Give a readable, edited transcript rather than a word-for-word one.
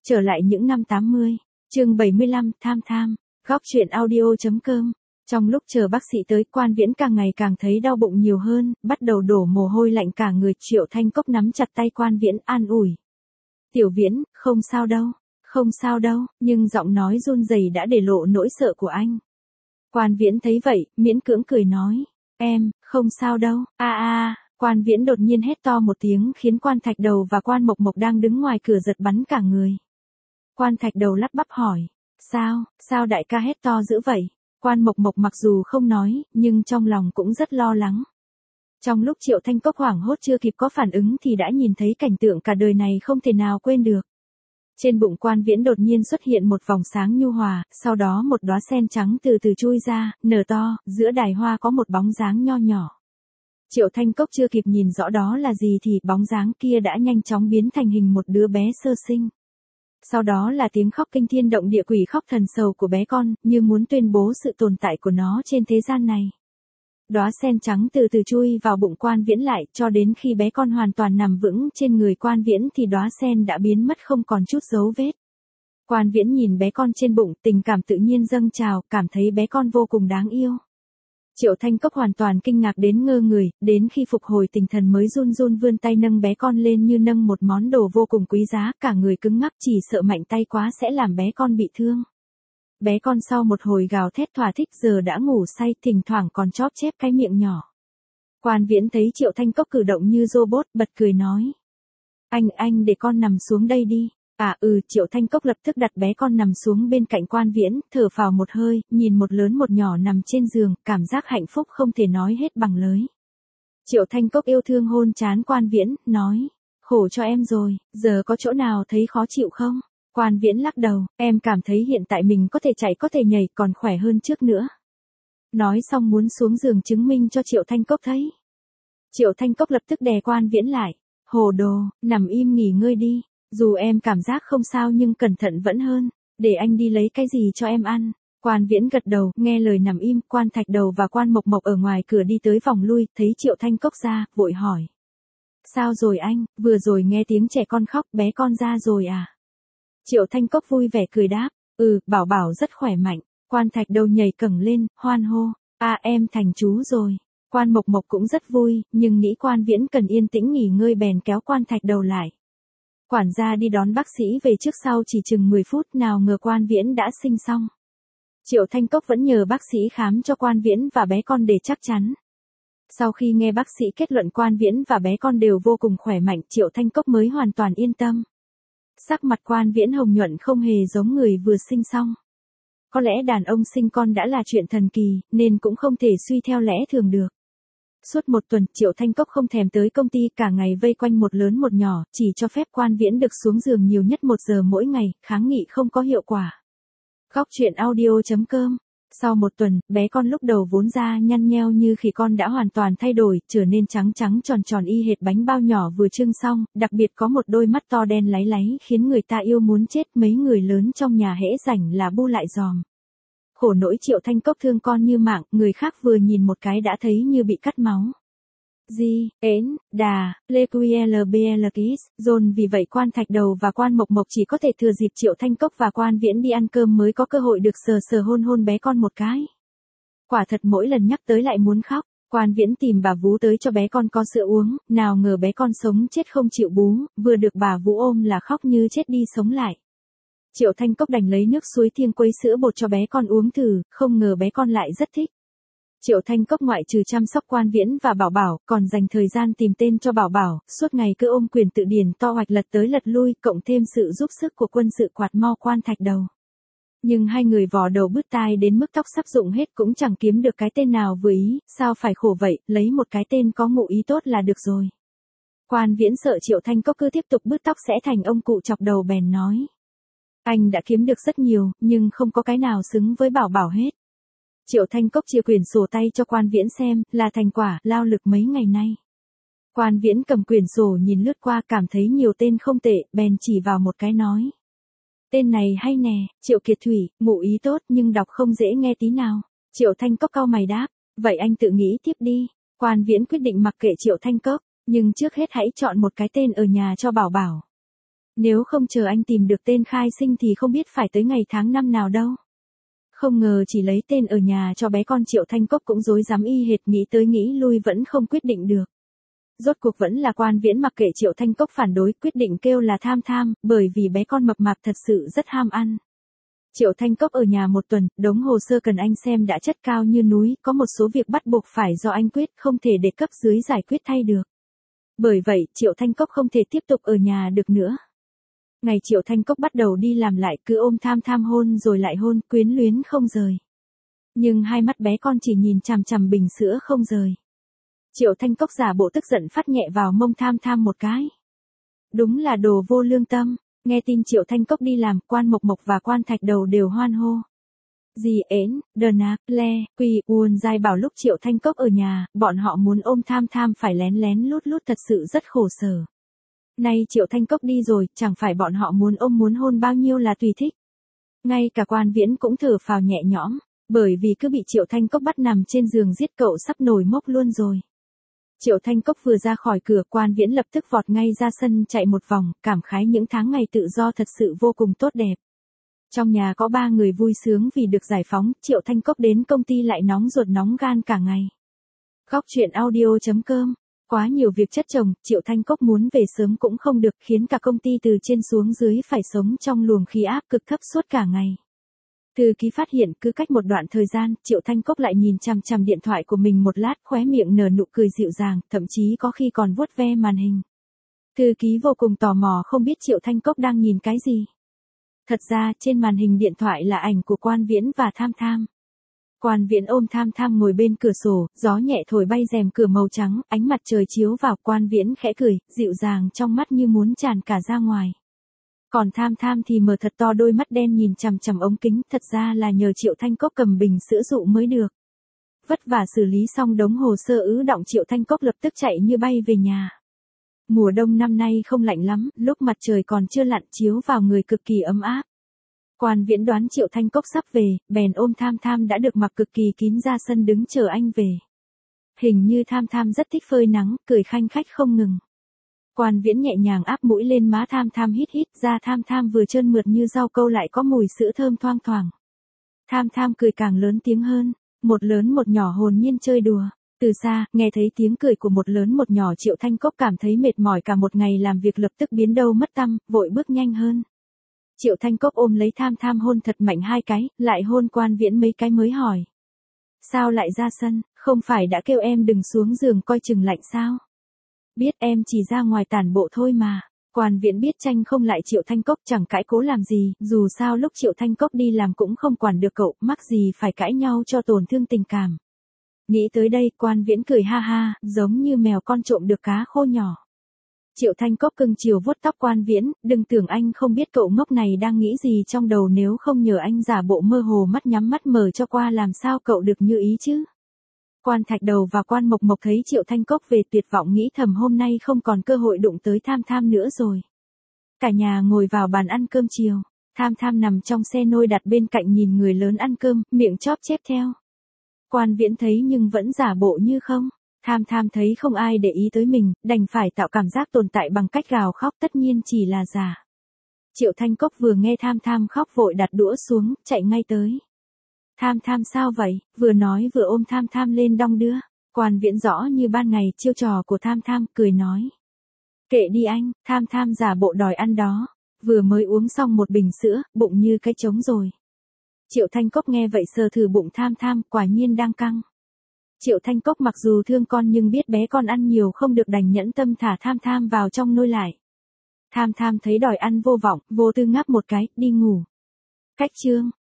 Trở lại những năm 80, chương 75, tham tham, góc chuyện audio.com. Trong lúc chờ bác sĩ tới, Quan Viễn càng ngày càng thấy đau bụng nhiều hơn, bắt đầu đổ mồ hôi lạnh cả người. Triệu Thanh Cốc nắm chặt tay Quan Viễn an ủi. Tiểu Viễn, không sao đâu, không sao đâu, nhưng giọng nói run rẩy đã để lộ nỗi sợ của anh. Quan Viễn thấy vậy, miễn cưỡng cười nói, em, không sao đâu, Quan Viễn đột nhiên hét to một tiếng khiến Quan Thạch Đầu và Quan Mộc Mộc đang đứng ngoài cửa giật bắn cả người. Quan Thạch Đầu lắp bắp hỏi, sao đại ca hét to dữ vậy? Quan Mộc Mộc mặc dù không nói, nhưng trong lòng cũng rất lo lắng. Trong lúc Triệu Thanh Cốc hoảng hốt chưa kịp có phản ứng thì đã nhìn thấy cảnh tượng cả đời này không thể nào quên được. Trên bụng Quan Viễn đột nhiên xuất hiện một vòng sáng nhu hòa, sau đó một đóa sen trắng từ từ chui ra, nở to, giữa đài hoa có một bóng dáng nho nhỏ. Triệu Thanh Cốc chưa kịp nhìn rõ đó là gì thì bóng dáng kia đã nhanh chóng biến thành hình một đứa bé sơ sinh. Sau đó là tiếng khóc kinh thiên động địa, quỷ khóc thần sầu của bé con, như muốn tuyên bố sự tồn tại của nó trên thế gian này. Đóa sen trắng từ từ chui vào bụng Quan Viễn lại, cho đến khi bé con hoàn toàn nằm vững trên người Quan Viễn thì đóa sen đã biến mất không còn chút dấu vết. Quan Viễn nhìn bé con trên bụng, tình cảm tự nhiên dâng trào, cảm thấy bé con vô cùng đáng yêu. Triệu Thanh Cốc hoàn toàn kinh ngạc đến ngơ người, đến khi phục hồi tinh thần mới run run vươn tay nâng bé con lên như nâng một món đồ vô cùng quý giá, cả người cứng ngắc, chỉ sợ mạnh tay quá sẽ làm bé con bị thương. Bé con sau một hồi gào thét thỏa thích giờ đã ngủ say, thỉnh thoảng còn chóp chép cái miệng nhỏ. Quan Viễn thấy Triệu Thanh Cốc cử động như robot, bật cười nói. Anh để con nằm xuống đây đi. Triệu Thanh Cốc lập tức đặt bé con nằm xuống bên cạnh Quan Viễn, thở phào một hơi, nhìn một lớn một nhỏ nằm trên giường, cảm giác hạnh phúc không thể nói hết bằng lời. Triệu Thanh Cốc yêu thương hôn trán Quan Viễn, nói, khổ cho em rồi, giờ có chỗ nào thấy khó chịu không? Quan Viễn lắc đầu, em cảm thấy hiện tại mình có thể chạy có thể nhảy còn khỏe hơn trước nữa. Nói xong muốn xuống giường chứng minh cho Triệu Thanh Cốc thấy. Triệu Thanh Cốc lập tức đè Quan Viễn lại, hồ đồ, nằm im nghỉ ngơi đi. Dù em cảm giác không sao nhưng cẩn thận vẫn hơn, để anh đi lấy cái gì cho em ăn. Quan Viễn gật đầu, nghe lời nằm im. Quan Thạch Đầu và Quan Mộc Mộc ở ngoài cửa đi tới vòng lui, thấy Triệu Thanh Cốc ra, vội hỏi. Sao rồi anh, vừa rồi nghe tiếng trẻ con khóc, bé con ra rồi à? Triệu Thanh Cốc vui vẻ cười đáp, Bảo Bảo rất khỏe mạnh. Quan Thạch Đầu nhảy cẳng lên, hoan hô, em thành chú rồi. Quan Mộc Mộc cũng rất vui, nhưng nghĩ Quan Viễn cần yên tĩnh nghỉ ngơi bèn kéo Quan Thạch Đầu lại. Quản gia đi đón bác sĩ về trước sau chỉ chừng 10 phút, nào ngờ Quan Viễn đã sinh xong. Triệu Thanh Cốc vẫn nhờ bác sĩ khám cho Quan Viễn và bé con để chắc chắn. Sau khi nghe bác sĩ kết luận Quan Viễn và bé con đều vô cùng khỏe mạnh, Triệu Thanh Cốc mới hoàn toàn yên tâm. Sắc mặt Quan Viễn hồng nhuận không hề giống người vừa sinh xong. Có lẽ đàn ông sinh con đã là chuyện thần kỳ, nên cũng không thể suy theo lẽ thường được. Suốt một tuần, Triệu Thanh Cốc không thèm tới công ty, cả ngày vây quanh một lớn một nhỏ, chỉ cho phép Quan Viễn được xuống giường nhiều nhất 1 giờ mỗi ngày, kháng nghị không có hiệu quả. Góc chuyện audio.com. Sau một tuần, bé con lúc đầu vốn da nhăn nheo như khỉ con đã hoàn toàn thay đổi, trở nên trắng trắng tròn tròn y hệt bánh bao nhỏ vừa trưng xong, đặc biệt có một đôi mắt to đen láy láy khiến người ta yêu muốn chết. Mấy người lớn trong nhà hễ rảnh là bu lại giòm. Khổ nỗi Triệu Thanh Cốc thương con như mạng, người khác vừa nhìn một cái đã thấy như bị cắt máu. John vì vậy Quan Thạch Đầu và Quan Mộc Mộc chỉ có thể thừa dịp Triệu Thanh Cốc và Quan Viễn đi ăn cơm mới có cơ hội được sờ hôn bé con một cái. Quả thật mỗi lần nhắc tới lại muốn khóc. Quan Viễn tìm bà vú tới cho bé con có sữa uống, nào ngờ bé con sống chết không chịu bú, vừa được bà vú ôm là khóc như chết đi sống lại. Triệu Thanh Cốc đành lấy nước suối thiêng quấy sữa bột cho bé con uống thử, không ngờ bé con lại rất thích. Triệu Thanh Cốc ngoại trừ chăm sóc Quan Viễn và Bảo Bảo, còn dành thời gian tìm tên cho Bảo Bảo, suốt ngày cứ ôm quyển tự điển to hoạch lật tới lật lui, cộng thêm sự giúp sức của quân sự quạt mo Quan Thạch Đầu. Nhưng hai người vò đầu bứt tai đến mức tóc sắp rụng hết cũng chẳng kiếm được cái tên nào vừa ý, sao phải khổ vậy, lấy một cái tên có ngụ ý tốt là được rồi. Quan Viễn sợ Triệu Thanh Cốc cứ tiếp tục bứt tóc sẽ thành ông cụ chọc đầu bèn nói. Anh đã kiếm được rất nhiều, nhưng không có cái nào xứng với Bảo Bảo hết. Triệu Thanh Cốc chia quyển sổ tay cho Quan Viễn xem, là thành quả, lao lực mấy ngày nay. Quan Viễn cầm quyển sổ nhìn lướt qua cảm thấy nhiều tên không tệ, bèn chỉ vào một cái nói. Tên này hay nè, Triệu Kiệt Thủy, ngụ ý tốt nhưng đọc không dễ nghe tí nào. Triệu Thanh Cốc cau mày đáp, vậy anh tự nghĩ tiếp đi. Quan Viễn quyết định mặc kệ Triệu Thanh Cốc, nhưng trước hết hãy chọn một cái tên ở nhà cho Bảo Bảo. Nếu không chờ anh tìm được tên khai sinh thì không biết phải tới ngày tháng năm nào đâu. Không ngờ chỉ lấy tên ở nhà cho bé con Triệu Thanh Cốc cũng rối rắm y hệt, nghĩ tới nghĩ lui vẫn không quyết định được. Rốt cuộc vẫn là Quan Viễn mặc kệ Triệu Thanh Cốc phản đối, quyết định kêu là Tham Tham, bởi vì bé con mập mạp thật sự rất ham ăn. Triệu Thanh Cốc ở nhà một tuần, đống hồ sơ cần anh xem đã chất cao như núi, có một số việc bắt buộc phải do anh quyết, không thể để cấp dưới giải quyết thay được. Bởi vậy, Triệu Thanh Cốc không thể tiếp tục ở nhà được nữa. Ngày Triệu Thanh Cốc bắt đầu đi làm lại, cứ ôm Tham Tham hôn rồi lại hôn, quyến luyến không rời. Nhưng hai mắt bé con chỉ nhìn chằm chằm bình sữa không rời. Triệu Thanh Cốc giả bộ tức giận phát nhẹ vào mông Tham Tham một cái. Đúng là đồ vô lương tâm. Nghe tin Triệu Thanh Cốc đi làm, Quan Mộc Mộc và Quan Thạch Đầu đều hoan hô. Dì Ến, Đờn Ác, Le, Quy, Uôn Giai bảo lúc Triệu Thanh Cốc ở nhà, bọn họ muốn ôm Tham Tham phải lén lén lút lút, thật sự rất khổ sở. Nay Triệu Thanh Cốc đi rồi, chẳng phải bọn họ muốn ôm muốn hôn bao nhiêu là tùy thích. Ngay cả Quan Viễn cũng thở phào nhẹ nhõm, bởi vì cứ bị Triệu Thanh Cốc bắt nằm trên giường giết cậu sắp nổi mốc luôn rồi. Triệu Thanh Cốc vừa ra khỏi cửa, Quan Viễn lập tức vọt ngay ra sân chạy một vòng, cảm khái những tháng ngày tự do thật sự vô cùng tốt đẹp. Trong nhà có 3 người vui sướng vì được giải phóng, Triệu Thanh Cốc đến công ty lại nóng ruột nóng gan cả ngày. Góc truyện audio.com. Quá nhiều việc chất chồng, Triệu Thanh Cốc muốn về sớm cũng không được, khiến cả công ty từ trên xuống dưới phải sống trong luồng khí áp cực thấp suốt cả ngày. Thư ký phát hiện cứ cách một đoạn thời gian, Triệu Thanh Cốc lại nhìn chằm chằm điện thoại của mình một lát, khóe miệng nở nụ cười dịu dàng, thậm chí có khi còn vuốt ve màn hình. Thư ký vô cùng tò mò không biết Triệu Thanh Cốc đang nhìn cái gì. Thật ra, trên màn hình điện thoại là ảnh của Quan Viễn và Tham Tham. Quan Viễn ôm Tham Tham ngồi bên cửa sổ, gió nhẹ thổi bay rèm cửa màu trắng, ánh mặt trời chiếu vào, Quan Viễn khẽ cười, dịu dàng trong mắt như muốn tràn cả ra ngoài. Còn Tham Tham thì mở thật to đôi mắt đen nhìn chằm chằm ống kính, thật ra là nhờ Triệu Thanh Cốc cầm bình sữa dụ mới được. Vất vả xử lý xong đống hồ sơ ứ đọng, Triệu Thanh Cốc lập tức chạy như bay về nhà. Mùa đông năm nay không lạnh lắm, lúc mặt trời còn chưa lặn chiếu vào người cực kỳ ấm áp. Quan Viễn đoán Triệu Thanh Cốc sắp về, bèn ôm Tham Tham đã được mặc cực kỳ kín ra sân đứng chờ anh về. Hình như Tham Tham rất thích phơi nắng, cười khanh khách không ngừng. Quan Viễn nhẹ nhàng áp mũi lên má Tham Tham, hít hít ra Tham Tham vừa trơn mượt như rau câu lại có mùi sữa thơm thoang thoảng. Tham Tham cười càng lớn tiếng hơn, một lớn một nhỏ hồn nhiên chơi đùa. Từ xa, nghe thấy tiếng cười của một lớn một nhỏ, Triệu Thanh Cốc cảm thấy mệt mỏi cả một ngày làm việc lập tức biến đâu mất tăm, vội bước nhanh hơn. Triệu Thanh Cốc ôm lấy Tham Tham hôn thật mạnh 2 cái, lại hôn Quan Viễn mấy cái mới hỏi. Sao lại ra sân, không phải đã kêu em đừng xuống giường coi chừng lạnh sao? Biết em chỉ ra ngoài tản bộ thôi mà. Quan Viễn biết tranh không lại Triệu Thanh Cốc, chẳng cãi cố làm gì, dù sao lúc Triệu Thanh Cốc đi làm cũng không quản được cậu, mắc gì phải cãi nhau cho tổn thương tình cảm. Nghĩ tới đây, Quan Viễn cười ha ha, giống như mèo con trộm được cá khô nhỏ. Triệu Thanh Cốc cưng chiều vuốt tóc Quan Viễn, đừng tưởng anh không biết cậu ngốc này đang nghĩ gì trong đầu, nếu không nhờ anh giả bộ mơ hồ mắt nhắm mắt mở cho qua làm sao cậu được như ý chứ. Quan Thạch Đầu và Quan Mộc Mộc thấy Triệu Thanh Cốc về tuyệt vọng, nghĩ thầm hôm nay không còn cơ hội đụng tới Tham Tham nữa rồi. Cả nhà ngồi vào bàn ăn cơm chiều, Tham Tham nằm trong xe nôi đặt bên cạnh nhìn người lớn ăn cơm, miệng chóp chép theo. Quan Viễn thấy nhưng vẫn giả bộ như không. Tham Tham thấy không ai để ý tới mình, đành phải tạo cảm giác tồn tại bằng cách gào khóc, tất nhiên chỉ là giả. Triệu Thanh Cốc vừa nghe Tham Tham khóc vội đặt đũa xuống, chạy ngay tới. Tham Tham sao vậy? Vừa nói vừa ôm Tham Tham lên đong đưa. Quan Viễn rõ như ban ngày chiêu trò của Tham Tham, cười nói. Kệ đi anh, Tham Tham giả bộ đòi ăn đó. Vừa mới uống xong một bình sữa, bụng như cái trống rồi. Triệu Thanh Cốc nghe vậy sờ thử bụng Tham Tham, quả nhiên đang căng. Triệu Thanh Cốc mặc dù thương con nhưng biết bé con ăn nhiều không được, đành nhẫn tâm thả Tham Tham vào trong nôi lại. Tham Tham thấy đòi ăn vô vọng, vô tư ngáp một cái, đi ngủ. Cách chương.